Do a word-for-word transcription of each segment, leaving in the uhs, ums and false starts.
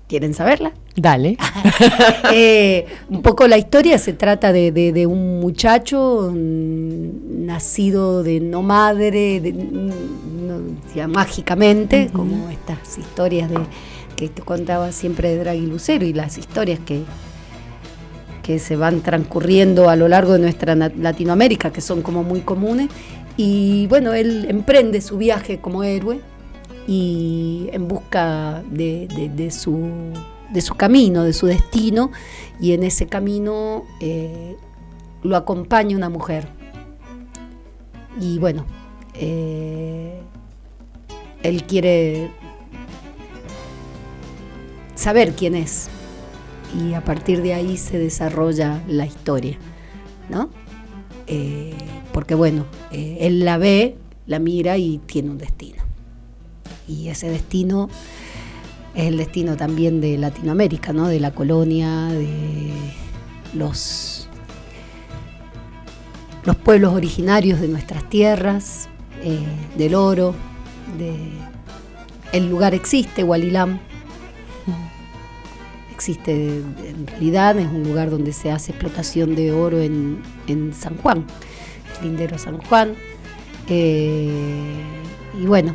¿Quieren saberla? Dale. eh, un poco la historia se trata de, de, de un muchacho mmm, nacido de no madre, de, no, ya, mágicamente, uh-huh. como estas historias de que te contaba siempre de Draghi Lucero y las historias que, que se van transcurriendo a lo largo de nuestra Latinoamérica, que son como muy comunes. Y bueno, él emprende su viaje como héroe y en busca de, de, de, su, de su camino, de su destino, y en ese camino eh, lo acompaña una mujer. Y bueno, eh, él quiere saber quién es, y a partir de ahí se desarrolla la historia, ¿no? Eh, porque bueno, eh, él la ve, la mira y tiene un destino. Y ese destino es el destino también de Latinoamérica, ¿no? De la colonia, de los, los pueblos originarios de nuestras tierras, eh, del oro, de, el lugar existe, Hualilám. Existe en realidad, es un lugar donde se hace explotación de oro en, en San Juan, el lindero San Juan. Eh, y bueno,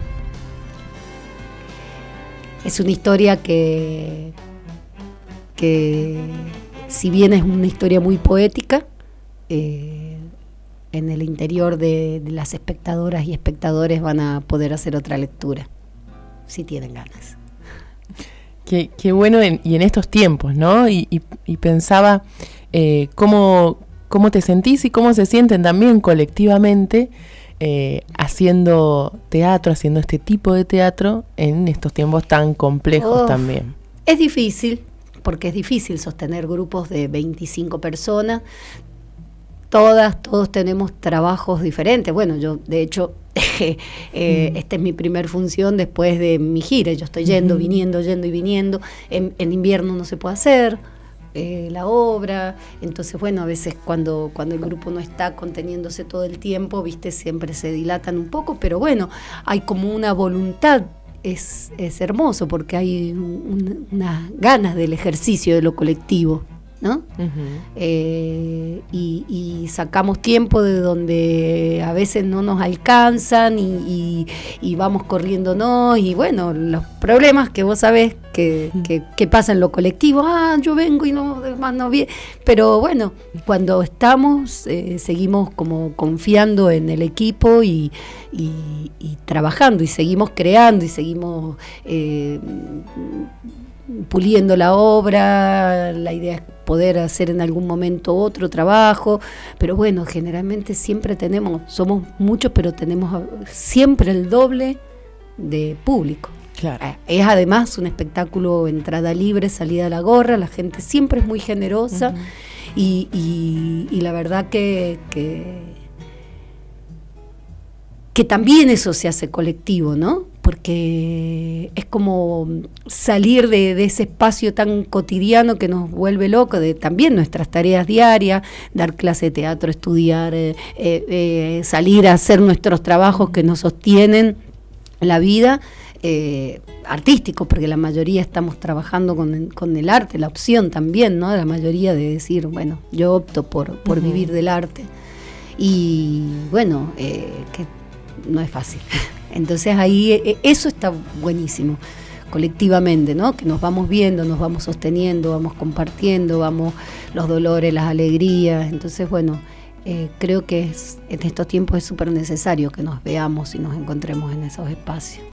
es una historia que, que si bien es una historia muy poética, eh, en el interior de, de las espectadoras y espectadores van a poder hacer otra lectura, si tienen ganas. Qué, qué bueno, en, y en estos tiempos, ¿no? Y, y, y pensaba eh, cómo, cómo te sentís y cómo se sienten también colectivamente eh, haciendo teatro, haciendo este tipo de teatro en estos tiempos tan complejos oh, también. Es difícil, porque es difícil sostener grupos de veinticinco personas. Todas, todos tenemos trabajos diferentes. Bueno, yo de hecho, eh, mm. esta es mi primer función después de mi gira. Yo estoy yendo, mm. viniendo, yendo y viniendo. En, en invierno no se puede hacer eh, la obra. Entonces, bueno, a veces cuando, cuando el grupo no está conteniéndose todo el tiempo, viste, siempre se dilatan un poco. Pero bueno, hay como una voluntad. Es, es hermoso porque hay un, unas ganas del ejercicio de lo colectivo, ¿no? Uh-huh. Eh, y, y sacamos tiempo de donde a veces no nos alcanzan y, y, y vamos corriéndonos, y bueno, los problemas que vos sabés que, uh-huh. que, que pasa en lo colectivo, ah, yo vengo y no, además no bien, pero bueno, cuando estamos eh, seguimos como confiando en el equipo y, y, y trabajando y seguimos creando y seguimos eh, puliendo la obra. La idea es poder hacer en algún momento otro trabajo, pero bueno, generalmente siempre tenemos, somos muchos, pero tenemos siempre el doble de público. Claro. Es además un espectáculo entrada libre, salida a la gorra, la gente siempre es muy generosa. Uh-huh. y, y, y la verdad que, que, que también eso se hace colectivo, ¿no? Porque es como salir de, de ese espacio tan cotidiano que nos vuelve loco, de también nuestras tareas diarias, dar clase de teatro, estudiar, eh, eh, salir a hacer nuestros trabajos que nos sostienen la vida, eh, artísticos, porque la mayoría estamos trabajando con, con el arte, la opción también, ¿no? La mayoría de decir, bueno, yo opto por, por uh-huh. vivir del arte. Y bueno, eh, que no es fácil. Entonces ahí eso está buenísimo, colectivamente, ¿no? Que nos vamos viendo, nos vamos sosteniendo, vamos compartiendo, vamos los dolores, las alegrías. Entonces, bueno, eh, creo que es, en estos tiempos es súper necesario que nos veamos y nos encontremos en esos espacios.